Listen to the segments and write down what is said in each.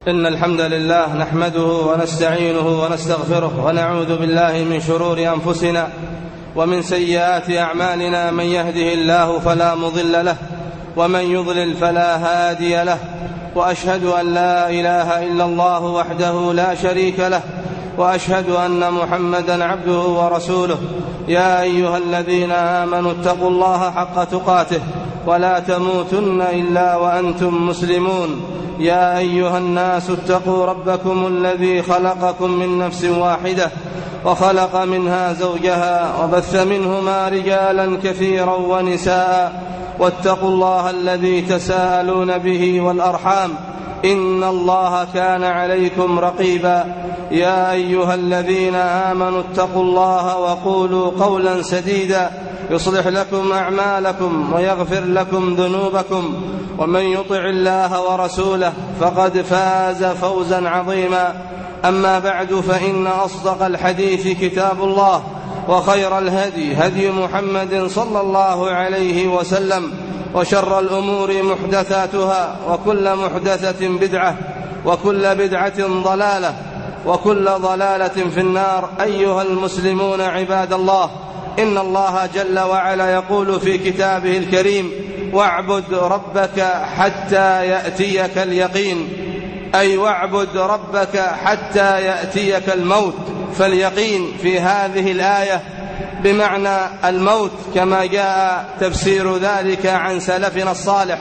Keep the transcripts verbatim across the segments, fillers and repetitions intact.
إن الحمد لله نحمده ونستعينه ونستغفره ونعوذ بالله من شرور أنفسنا ومن سيئات أعمالنا. من يهده الله فلا مضل له ومن يضلل فلا هادي له، وأشهد أن لا إله إلا الله وحده لا شريك له، وأشهد أن محمدا عبده ورسوله. يا أيها الذين آمنوا اتقوا الله حق تقاته ولا تموتن إلا وأنتم مسلمون. يا أيها الناس اتقوا ربكم الذي خلقكم من نفس واحدة وخلق منها زوجها وبث منهما رجالا كثيرا ونساء، واتقوا الله الذي تساءلون به والأرحام إن الله كان عليكم رقيبا. يا أيها الذين آمنوا اتقوا الله وقولوا قولا سديدا يصلح لكم أعمالكم ويغفر لكم ذنوبكم، ومن يطع الله ورسوله فقد فاز فوزا عظيما. أما بعد، فإن أصدق الحديث كتاب الله، وخير الهدي هدي محمد صلى الله عليه وسلم، وشر الأمور محدثاتها، وكل محدثة بدعة، وكل بدعة ضلالة، وكل ضلالة في النار. أيها المسلمون عباد الله، إن الله جل وعلا يقول في كتابه الكريم: واعبد ربك حتى يأتيك اليقين، أي واعبد ربك حتى يأتيك الموت. فاليقين في هذه الآية بمعنى الموت، كما جاء تفسير ذلك عن سلفنا الصالح،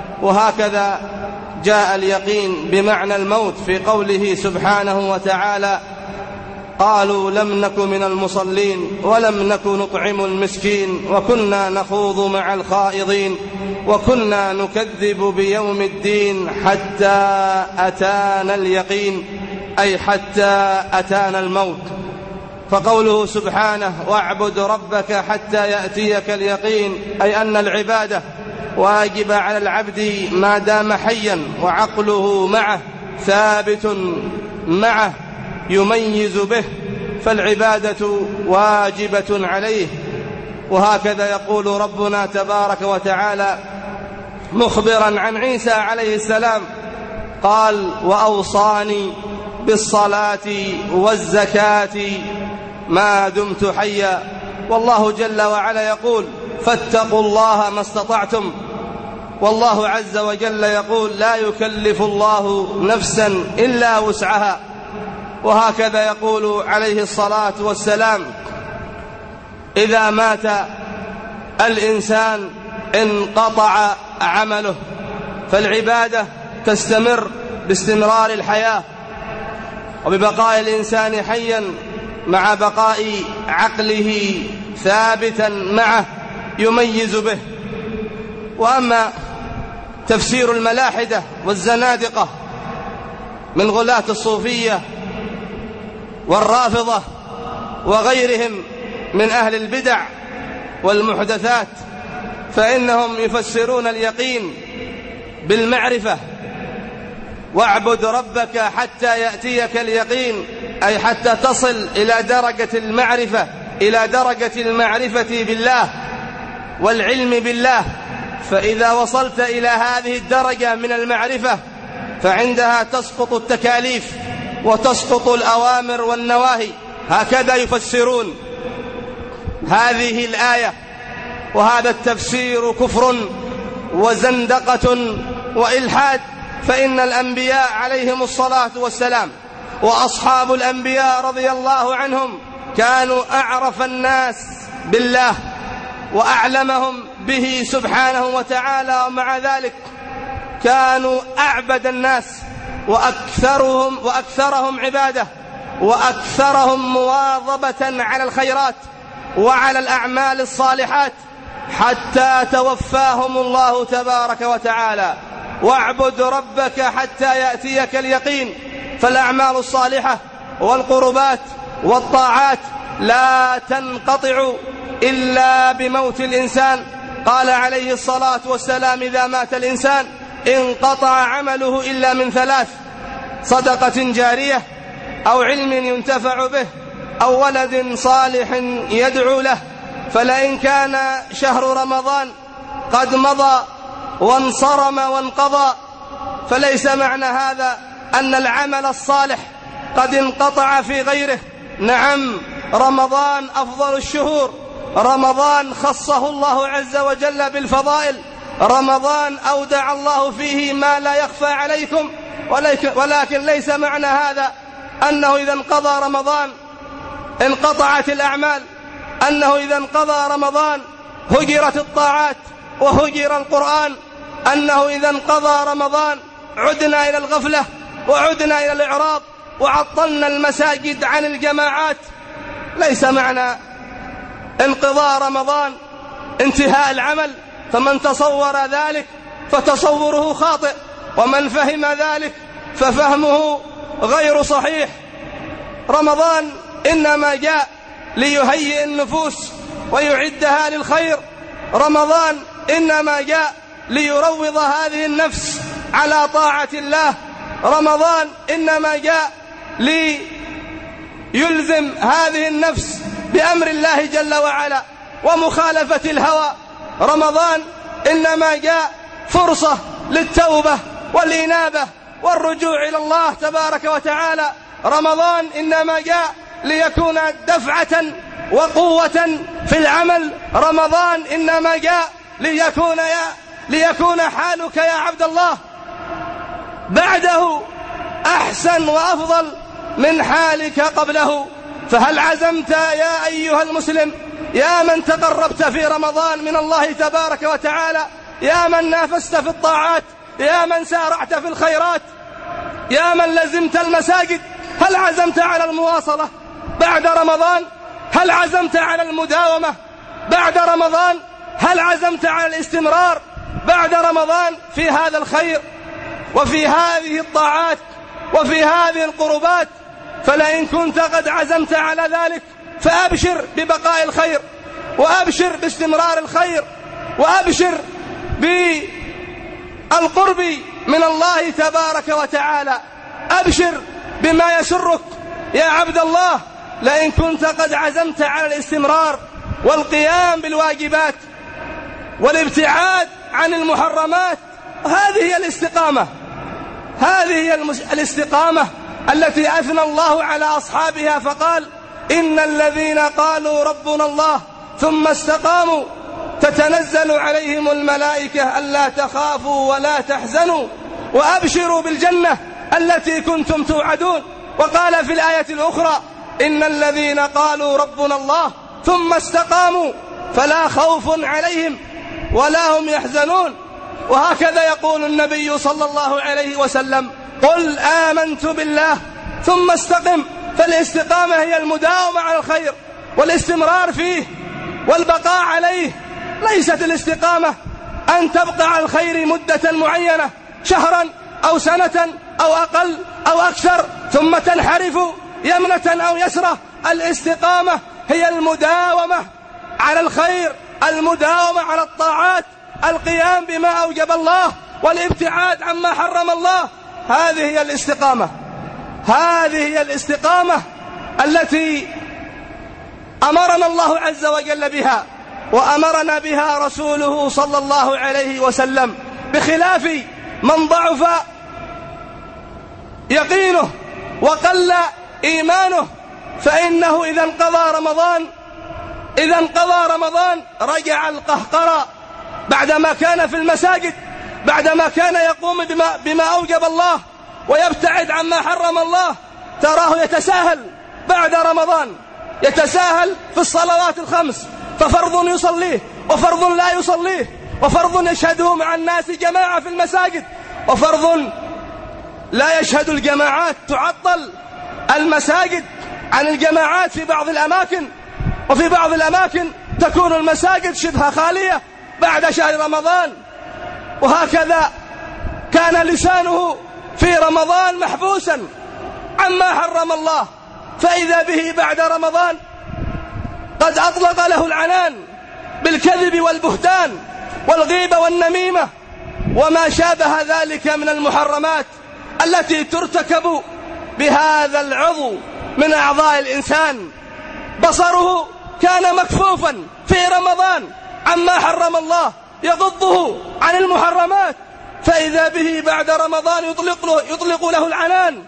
وهكذا جاء اليقين بمعنى الموت في قوله سبحانه وتعالى: قالوا لم نك من المصلين ولم نك نطعم المسكين وكنا نخوض مع الخائضين وكنا نكذب بيوم الدين حتى أتانا اليقين، أي حتى أتانا الموت. فقوله سبحانه: واعبد ربك حتى يأتيك اليقين، أي أن العبادة واجب على العبد ما دام حيا وعقله معه ثابت معه يميز به، فالعبادة واجبة عليه. وهكذا يقول ربنا تبارك وتعالى مخبرا عن عيسى عليه السلام، قال: وأوصاني بالصلاة والزكاة ما دمت حيا. والله جل وعلا يقول: فاتقوا الله ما استطعتم. والله عز وجل يقول: لا يكلف الله نفسا إلا وسعها. وهكذا يقول عليه الصلاة والسلام: إذا مات الإنسان انقطع عمله. فالعبادة تستمر باستمرار الحياة وببقاء الإنسان حيا مع بقاء عقله ثابتا معه يميز به. وأما تفسير الملاحدة والزنادقة من غلاة الصوفية والرافضة وغيرهم من أهل البدع والمحدثات، فإنهم يفسرون اليقين بالمعرفة. واعبد ربك حتى يأتيك اليقين، أي حتى تصل إلى درجة المعرفة، إلى درجة المعرفة بالله والعلم بالله. فإذا وصلت إلى هذه الدرجة من المعرفة فعندها تسقط التكاليف وتسقط الأوامر والنواهي. هكذا يفسرون هذه الآية، وهذا التفسير كفر وزندقة وإلحاد. فإن الأنبياء عليهم الصلاة والسلام وأصحاب الأنبياء رضي الله عنهم كانوا أعرف الناس بالله وأعلمهم به سبحانه وتعالى، ومع ذلك كانوا أعبد الناس وأكثرهم, وأكثرهم عبادة وأكثرهم مواظبة على الخيرات وعلى الأعمال الصالحات، حتى توفاهم الله تبارك وتعالى. واعبد ربك حتى يأتيك اليقين. فالأعمال الصالحة والقربات والطاعات لا تنقطع إلا بموت الإنسان. قال عليه الصلاة والسلام: إذا مات الإنسان انقطع عمله إلا من ثلاث: صدقة جارية، أو علم ينتفع به، أو ولد صالح يدعو له. فلئن كان شهر رمضان قد مضى وانصرم وانقضى، فليس معنى هذا أن العمل الصالح قد انقطع في غيره. نعم، رمضان أفضل الشهور، رمضان خصه الله عز وجل بالفضائل، رمضان أودع الله فيه ما لا يخفى عليكم، ولكن ليس معنى هذا أنه إذا انقضى رمضان انقطعت الأعمال، أنه إذا انقضى رمضان هجرت الطاعات وهجر القرآن، أنه إذا انقضى رمضان عدنا إلى الغفلة وعدنا إلى الإعراض وعطلنا المساجد عن الجماعات. ليس معنى انقضاء رمضان انتهاء العمل، فمن تصور ذلك فتصوره خاطئ، ومن فهم ذلك ففهمه غير صحيح. رمضان إنما جاء ليهيئ النفوس ويعدها للخير، رمضان إنما جاء ليروض هذه النفس على طاعة الله، رمضان إنما جاء ليلزم هذه النفس بأمر الله جل وعلا ومخالفة الهوى، رمضان إنما جاء فرصة للتوبة والإنابة والرجوع إلى الله تبارك وتعالى، رمضان إنما جاء ليكون دفعة وقوة في العمل، رمضان إنما جاء ليكون, يا ليكون حالك يا عبد الله بعده أحسن وأفضل من حالك قبله. فهل عزمت يا أيها المسلم، يا من تقربت في رمضان من الله تبارك وتعالى، يا من نافست في الطاعات، يا من سارعت في الخيرات، يا من لزمت المساجد، هل عزمت على المواصلة بعد رمضان؟ هل عزمت على المداومة بعد رمضان؟ هل عزمت على الاستمرار بعد رمضان في هذا الخير وفي هذه الطاعات وفي هذه القربات؟ فلئن كنت قد عزمت على ذلك فأبشر ببقاء الخير، وأبشر باستمرار الخير، وأبشر بالقرب من الله تبارك وتعالى، أبشر بما يسرك يا عبد الله. لئن كنت قد عزمت على الاستمرار والقيام بالواجبات والابتعاد عن المحرمات، هذه هي الاستقامة، هذه هي الاستقامة التي أثنى الله على أصحابها فقال: إن الذين قالوا ربنا الله ثم استقاموا تتنزل عليهم الملائكة ألا تخافوا ولا تحزنوا وأبشروا بالجنة التي كنتم توعدون. وقال في الآية الأخرى: إن الذين قالوا ربنا الله ثم استقاموا فلا خوف عليهم ولا هم يحزنون. وهكذا يقول النبي صلى الله عليه وسلم: قل آمنت بالله ثم استقم. فالاستقامة هي المداومة على الخير والاستمرار فيه والبقاء عليه. ليست الاستقامة أن تبقى على الخير مدة معينة، شهرا أو سنة أو أقل أو أكثر، ثم تنحرف يمنة أو يسرة. الاستقامة هي المداومة على الخير، المداومة على الطاعات، القيام بما أوجب الله والابتعاد عما حرم الله. هذه هي الاستقامة، هذه هي الاستقامة التي أمرنا الله عز وجل بها وأمرنا بها رسوله صلى الله عليه وسلم، بخلاف من ضعف يقينه وقل إيمانه، فإنه إذا انقضى رمضان إذا انقضى رمضان رجع القهقرى، بعدما كان في المساجد، بعدما كان يقوم بما, بما أوجب الله ويبتعد عما حرم الله، تراه يتساهل بعد رمضان، يتساهل في الصلوات الخمس، ففرض يصليه وفرض لا يصليه، وفرض يشهده مع الناس جماعة في المساجد، وفرض لا يشهد الجماعات، تعطل المساجد عن الجماعات في بعض الأماكن، وفي بعض الأماكن تكون المساجد شبه خالية بعد شهر رمضان. وهكذا كان لسانه في رمضان محبوسا عما حرم الله، فإذا به بعد رمضان قد أطلق له العنان بالكذب والبهتان والغيبة والنميمة وما شابه ذلك من المحرمات التي ترتكب بهذا العضو من أعضاء الإنسان. بصره كان مكفوفا في رمضان عما حرم الله، يغضه عن المحرمات، فإذا به بعد رمضان يطلق له, يطلق له العنان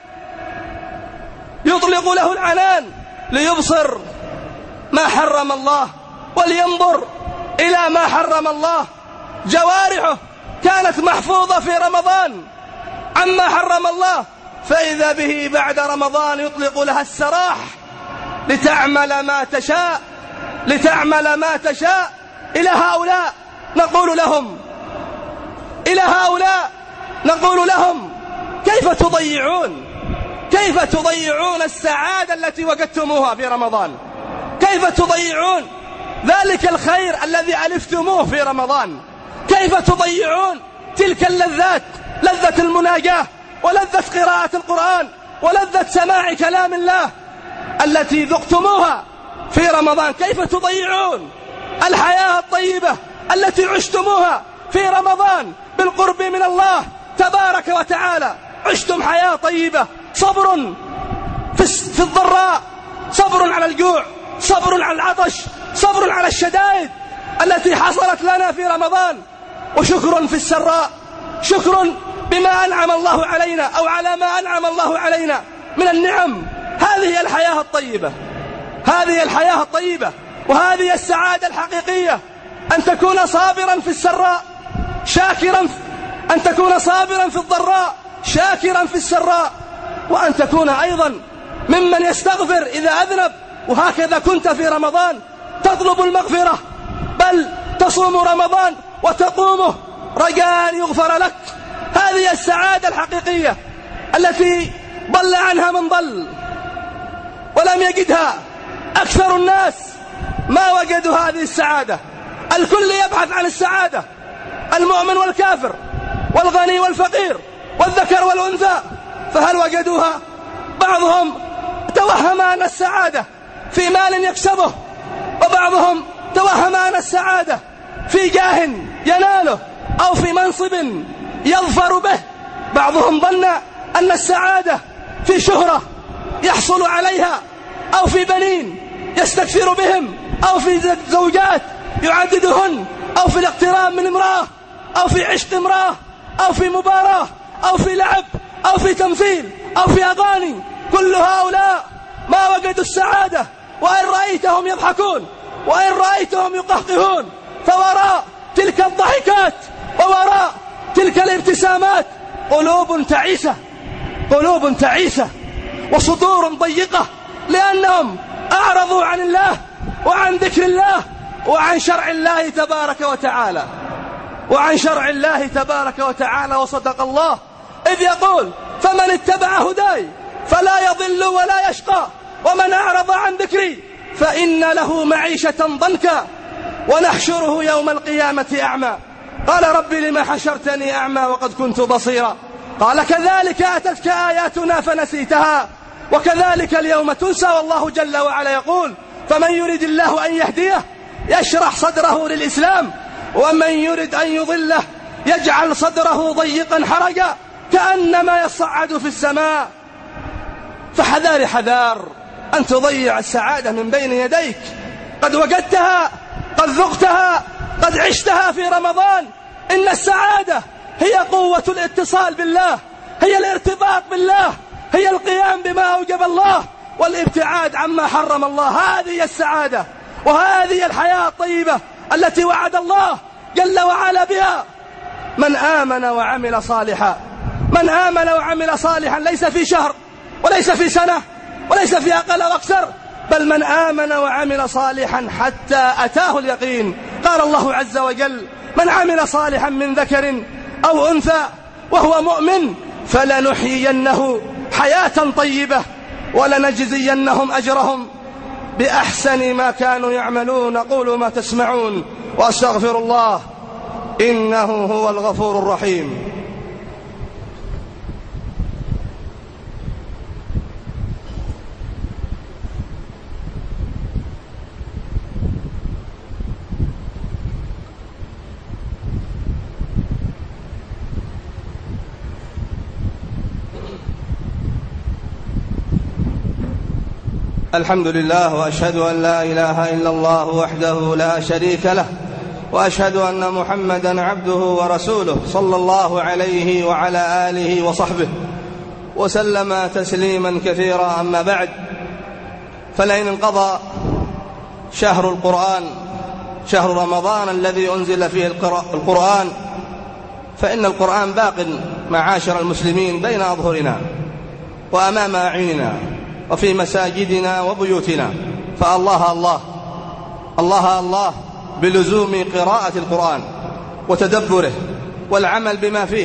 يطلق له العنان ليبصر ما حرم الله ولينظر إلى ما حرم الله. جوارحه كانت محفوظة في رمضان عما حرم الله، فإذا به بعد رمضان يطلق لها السراح لتعمل ما تشاء لتعمل ما تشاء. إلى هؤلاء نقول لهم إلى هؤلاء نقول لهم كيف تضيعون كيف تضيعون السعادة التي وجدتموها في رمضان؟ كيف تضيعون ذلك الخير الذي ألفتموه في رمضان؟ كيف تضيعون تلك اللذات، لذة المناجاة ولذة قراءة القرآن ولذة سماع كلام الله التي ذقتموها في رمضان؟ كيف تضيعون الحياة الطيبة التي عشتموها في رمضان بالقرب من الله تبارك وتعالى؟ عشتم حياة طيبة، صبر في الضراء، صبر على الجوع، صبر على العطش، صبر على الشدائد التي حصلت لنا في رمضان، وشكر في السراء، شكر بما أنعم الله علينا أو على ما أنعم الله علينا من النعم. هذه الحياة الطيبة، هذه الحياة الطيبة وهذه السعادة الحقيقية، أن تكون صابرا في السراء شاكرا، أن تكون صابرا في الضراء شاكرا في السراء، وأن تكون أيضا ممن يستغفر إذا أذنب. وهكذا كنت في رمضان تطلب المغفرة، بل تصوم رمضان وتقومه رجاء أن يغفر لك. هذه السعادة الحقيقية التي ضل عنها من ضل ولم يجدها أكثر الناس. ما وجدوا هذه السعادة. الكل يبحث عن السعادة، المؤمن والكافر والغني والفقير والذكر والأنثى، فهل وجدوها؟ بعضهم توهم أن السعادة في مال يكسبه، وبعضهم توهم أن السعادة في جاه يناله أو في منصب يظفر به. بعضهم ظن أن السعادة في شهرة يحصل عليها، أو في بنين يستكثر بهم، أو في زوجات يعددهن، أو في الاقتراب من امرأة، أو في عشق امرأة، أو في مباراة، أو في لعب، أو في تمثيل، أو في أغاني. كل هؤلاء ما وجدوا السعادة، وإن رأيتهم يضحكون وإن رأيتهم يقهقهون، فوراء تلك الضحكات ووراء تلك الابتسامات قلوب تعيسة، قلوب تعيسة وصدور ضيقة، لأنهم أعرضوا عن الله وعن ذكر الله وعن شرع الله تبارك وتعالى وعن شرع الله تبارك وتعالى. وصدق الله إذ يقول: فمن اتبع هداي فلا يضل ولا يشقى، ومن أعرض عن ذكري فإن له معيشة ضنكا ونحشره يوم القيامة أعمى. قال: رب لما حشرتني أعمى وقد كنت بصيرا؟ قال: كذلك أتتك آياتنا فنسيتها وكذلك اليوم تنسى. والله جل وعلا يقول: فمن يريد الله أن يهديه يشرح صدره للإسلام، ومن يريد أن يضله يجعل صدره ضيقا حرجا كأنما يصعد في السماء. فحذار حذار أن تضيع السعادة من بين يديك. قد وجدتها، قد ذقتها، قد عشتها في رمضان. إن السعادة هي قوة الاتصال بالله، هي الارتباط بالله، هي القيام بما أوجب الله والابتعاد عما حرم الله. هذه السعادة وهذه الحياة الطيبة التي وعد الله جل وعلا بها من آمن وعمل صالحا. من آمن وعمل صالحا ليس في شهر وليس في سنة وليس في أقل أو أكثر، بل من آمن وعمل صالحا حتى أتاه اليقين. قال الله عز وجل: من عمل صالحا من ذكر أو أنثى وهو مؤمن فلنحيينه حياة طيبة ولنجزينهم أجرهم بأحسن ما كانوا يعملون. قولوا ما تسمعون وأستغفر الله إنه هو الغفور الرحيم. الحمد لله، وأشهد أن لا إله إلا الله وحده لا شريك له، وأشهد أن محمدًا عبده ورسوله صلى الله عليه وعلى آله وصحبه وسلم تسليمًا كثيرا. أما بعد، فلئن انقضى شهر القرآن، شهر رمضان الذي أنزل فيه القرآن، فإن القرآن باق معاشر المسلمين بين أظهرنا وأمام أعيننا وفي مساجدنا وبيوتنا. فالله الله الله الله بلزوم قراءة القرآن وتدبره والعمل بما فيه.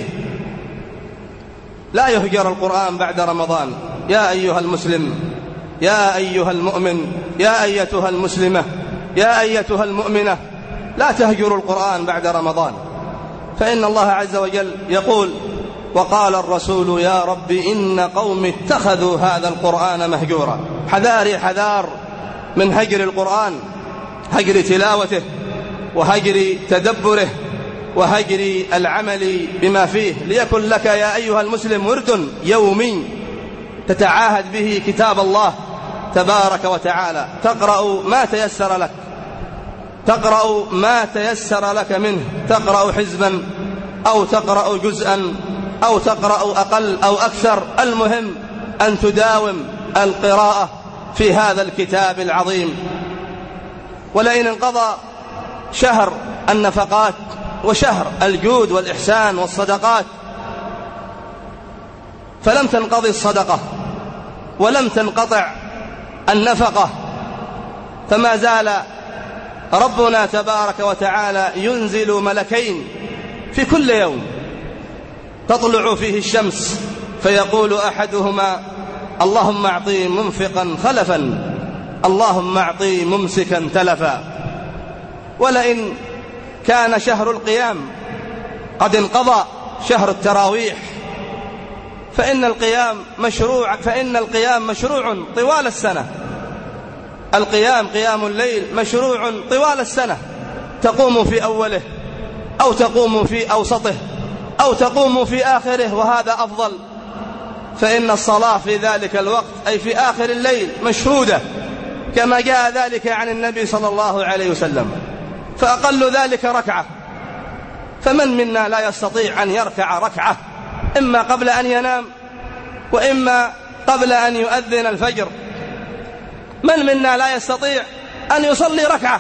لا يهجر القرآن بعد رمضان. يا أيها المسلم، يا أيها المؤمن، يا أيتها المسلمة، يا أيتها المؤمنة، لا تهجروا القرآن بعد رمضان، فإن الله عز وجل يقول: وقال الرسول يا رب إن قوم اتخذوا هذا القرآن مهجورا. حذاري حذار من هجر القرآن، هجر تلاوته وهجر تدبره وهجر العمل بما فيه. ليكن لك يا أيها المسلم ورد يومي تتعاهد به كتاب الله تبارك وتعالى، تقرأ ما تيسر لك، تقرأ ما تيسر لك منه، تقرأ حزبا أو تقرأ جزءا أو تقرأ أقل أو أكثر، المهم أن تداوم القراءة في هذا الكتاب العظيم. ولئن انقضى شهر النفقات وشهر الجود والإحسان والصدقات، فلم تنقضي الصدقة ولم تنقطع النفقة، فما زال ربنا تبارك وتعالى ينزل ملكين في كل يوم تطلع فيه الشمس، فيقول أحدهما: اللهم أعطي منفقا خلفا، اللهم أعطي ممسكا تلفا. ولئن كان شهر القيام قد انقضى شهر التراويح، فإن القيام مشروع فإن القيام مشروع طوال السنة. القيام قيام الليل مشروع طوال السنة، تقوم في أوله أو تقوم في أوسطه أو تقوم في آخره، وهذا أفضل، فإن الصلاة في ذلك الوقت أي في آخر الليل مشهودة كما جاء ذلك عن النبي صلى الله عليه وسلم، فأقل ذلك ركعة. فمن منا لا يستطيع أن يركع ركعة، إما قبل أن ينام وإما قبل أن يؤذن الفجر؟ من منا لا يستطيع أن يصلي ركعة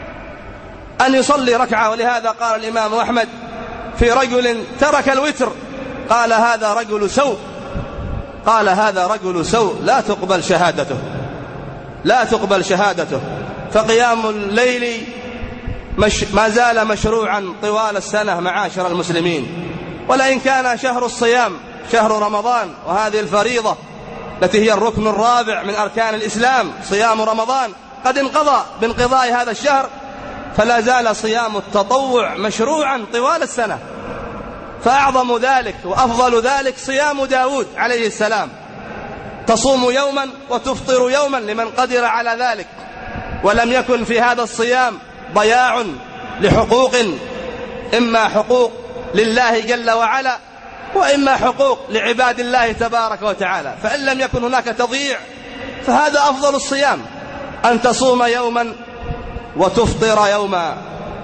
أن يصلي ركعة ولهذا قال الإمام أحمد في رجل ترك الوتر، قال هذا رجل سوء، قال هذا رجل سوء لا تقبل شهادته، لا تقبل شهادته. فقيام الليل مش ما زال مشروعا طوال السنة معاشر المسلمين. ولئن كان شهر الصيام شهر رمضان، وهذه الفريضة التي هي الركن الرابع من أركان الإسلام، صيام رمضان، قد انقضى بانقضاء هذا الشهر، فلا زال صيام التطوع مشروعا طوال السنة. فأعظم ذلك وأفضل ذلك صيام داود عليه السلام، تصوم يوما وتفطر يوما لمن قدر على ذلك. ولم يكن في هذا الصيام ضياع لحقوق، إما حقوق لله جل وعلا وإما حقوق لعباد الله تبارك وتعالى، فإن لم يكن هناك تضييع فهذا أفضل الصيام، أن تصوم يوما وتفطر يوما.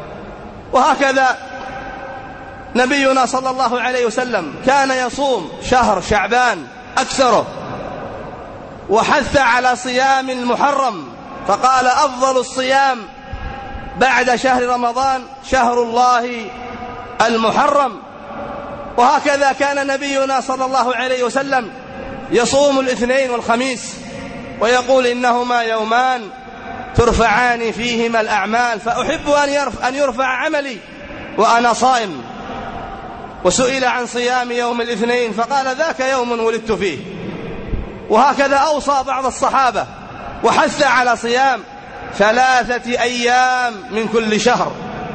وهكذا نبينا صلى الله عليه وسلم كان يصوم شهر شعبان أكثره، وحث على صيام المحرم، فقال أفضل الصيام بعد شهر رمضان شهر الله المحرم. وهكذا كان نبينا صلى الله عليه وسلم يصوم الاثنين والخميس ويقول إنهما يومان ترفعان فيهما الأعمال، فأحب أن يرفع عملي وأنا صائم. وسئل عن صيام يوم الاثنين فقال ذاك يوم ولدت فيه. وهكذا أوصى بعض الصحابة وحث على صيام ثلاثة أيام من كل شهر،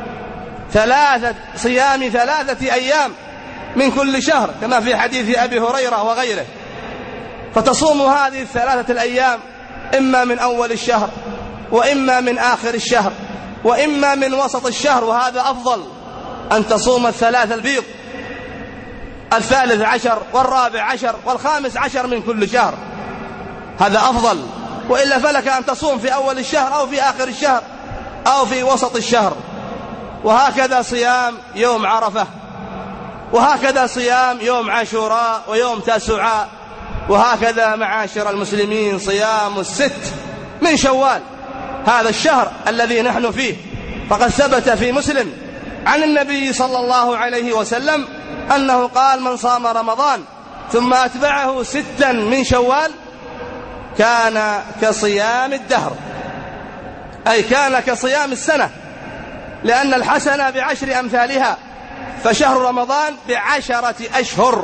ثلاثة صيام ثلاثة أيام من كل شهر، كما في حديث أبي هريرة وغيره. فتصوم هذه الثلاثة الأيام إما من أول الشهر وإما من آخر الشهر وإما من وسط الشهر، وهذا أفضل، أن تصوم الثلاث البيض، الثالث عشر والرابع عشر والخامس عشر من كل شهر، هذا أفضل. وإلا فلك أن تصوم في أول الشهر أو في آخر الشهر أو في وسط الشهر. وهكذا صيام يوم عرفة، وهكذا صيام يوم عاشوراء ويوم تاسوعاء، وهكذا معاشر المسلمين صيام الست من شوال، هذا الشهر الذي نحن فيه. فقد ثبت في مسلم عن النبي صلى الله عليه وسلم أنه قال: من صام رمضان ثم أتبعه ستا من شوال كان كصيام الدهر، أي كان كصيام السنة، لأن الحسنة بعشر أمثالها، فشهر رمضان بعشرة أشهر،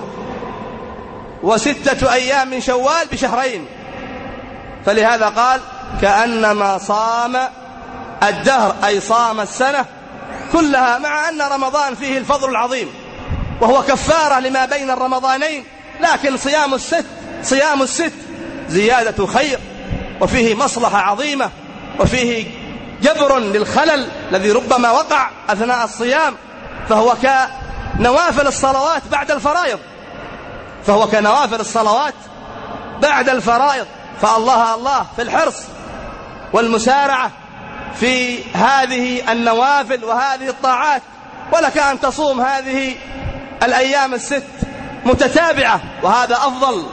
وستة أيام من شوال بشهرين، فلهذا قال: كأنما صام الدهر، أي صام السنة كلها، مع أن رمضان فيه الفضل العظيم وهو كفارة لما بين الرمضانين، لكن صيام الست صيام الست زيادة خير، وفيه مصلحة عظيمة، وفيه جبر للخلل الذي ربما وقع أثناء الصيام، فهو كنوافل الصلوات بعد الفرائض فهو كنوافل الصلوات بعد الفرائض فالله الله في الحرص والمسارعة في هذه النوافل وهذه الطاعات. ولك أن تصوم هذه الأيام الست متتابعة وهذا أفضل،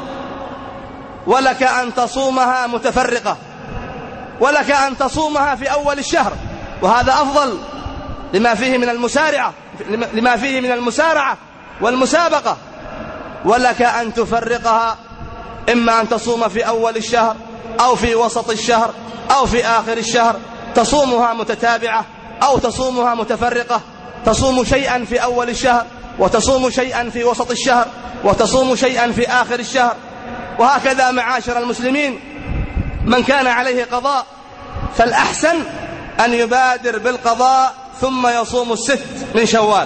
ولك أن تصومها متفرقة، ولك أن تصومها في أول الشهر وهذا أفضل لما فيه من المسارعة لما فيه من المسارعة والمسابقة، ولك أن تفرقها، إما أن تصوم في أول الشهر أو في وسط الشهر أو في آخر الشهر، تصومها متتابعة أو تصومها متفرقة، تصوم شيئا في أول الشهر وتصوم شيئا في وسط الشهر وتصوم شيئا في آخر الشهر. وهكذا معاشر المسلمين، من كان عليه قضاء فالأحسن أن يبادر بالقضاء ثم يصوم الست من شوال،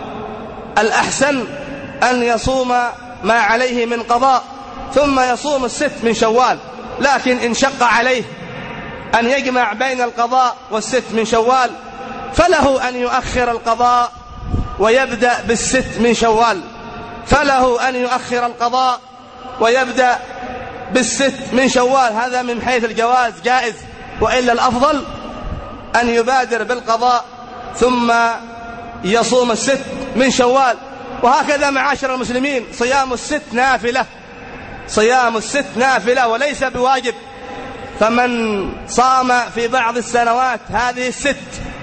الأحسن أن يصوم ما عليه من قضاء ثم يصوم الست من شوال. لكن إن شق عليه أن يجمع بين القضاء والست من شوال فله أن يؤخر القضاء ويبدأ بالست من شوال فله أن يؤخر القضاء ويبدأ بالست من شوال، هذا من حيث الجواز جائز، وإلا الأفضل أن يبادر بالقضاء ثم يصوم الست من شوال. وهكذا معاشر المسلمين، صيام الست نافلة صيام الست نافلة وليس بواجب، فمن صام في بعض السنوات هذه الست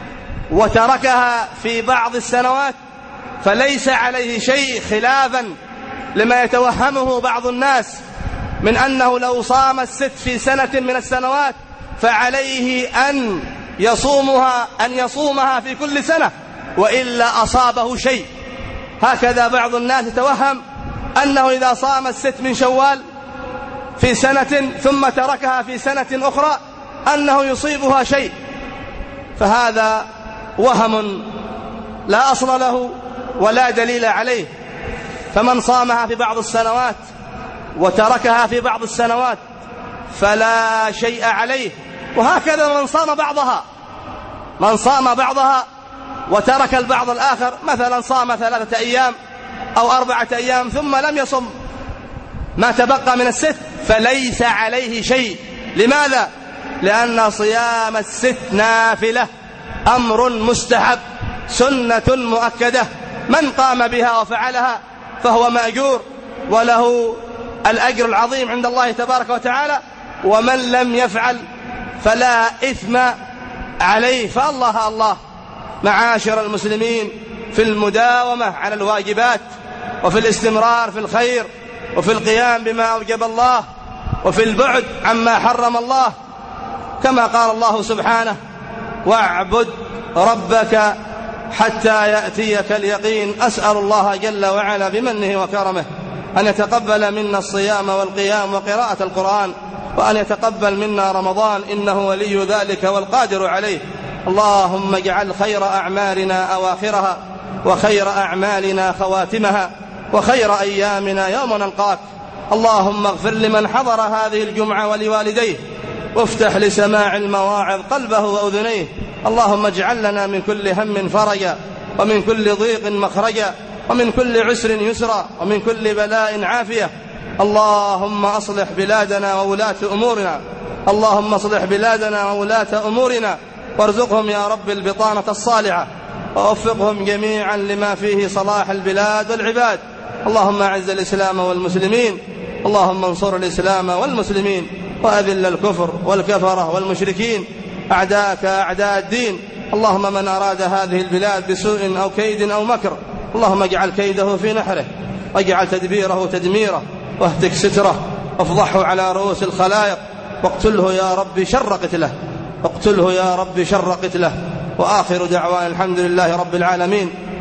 وتركها في بعض السنوات فليس عليه شيء، خلافا لما يتوهمه بعض الناس من أنه لو صام الست في سنة من السنوات فعليه أن يصومها أن يصومها في كل سنة وإلا أصابه شيء. هكذا بعض الناس يتوهم أنه إذا صام الست من شوال في سنة ثم تركها في سنة أخرى أنه يصيبها شيء، فهذا وهم لا أصل له ولا دليل عليه. فمن صامها في بعض السنوات وتركها في بعض السنوات فلا شيء عليه. وهكذا من صام بعضها من صام بعضها وترك البعض الآخر، مثلا صام ثلاثة أيام أو أربعة أيام ثم لم يصم ما تبقى من الست فليس عليه شيء. لماذا؟ لأن صيام الست نافلة، أمر مستحب، سنة مؤكدة، من قام بها وفعلها فهو مأجور وله الأجر العظيم عند الله تبارك وتعالى، ومن لم يفعل فلا إثم عليه. فالله الله معاشر المسلمين في المداومة على الواجبات وفي الاستمرار في الخير وفي القيام بما أوجب الله وفي البعد عما حرم الله، كما قال الله سبحانه: واعبد ربك حتى يأتيك اليقين. أسأل الله جل وعلا بمنه وكرمه أن يتقبل منا الصيام والقيام وقراءة القرآن، وأن يتقبل منا رمضان، إنه ولي ذلك والقادر عليه. اللهم اجعل خير أعمالنا أواخرها وخير أعمالنا خواتمها وخير أيامنا يوم نلقاك. اللهم اغفر لمن حضر هذه الجمعة ولوالديه، وافتح لسماع المواعظ قلبه وأذنيه. اللهم اجعل لنا من كل هم فرجا ومن كل ضيق مخرجا ومن كل عسر يسرا ومن كل بلاء عافية. اللهم أصلح بلادنا وولاة أمورنا اللهم أصلح بلادنا وولاة أمورنا وارزقهم يا رب البطانة الصالحة ووفقهم جميعا لما فيه صلاح البلاد والعباد. اللهم أعز الإسلام والمسلمين، اللهم انصر الإسلام والمسلمين، وأذل الكفر والكفرة والمشركين أعداءك أعداء الدين. اللهم من أراد هذه البلاد بسوء أو كيد أو مكر اللهم اجعل كيده في نحره، واجعل تدبيره تدميره، واهتك ستره، وافضحه على رؤوس الخلائق، واقتله يا رب شر قتله، اقتله يا رب شر قتله. وآخر دعوان الحمد لله رب العالمين،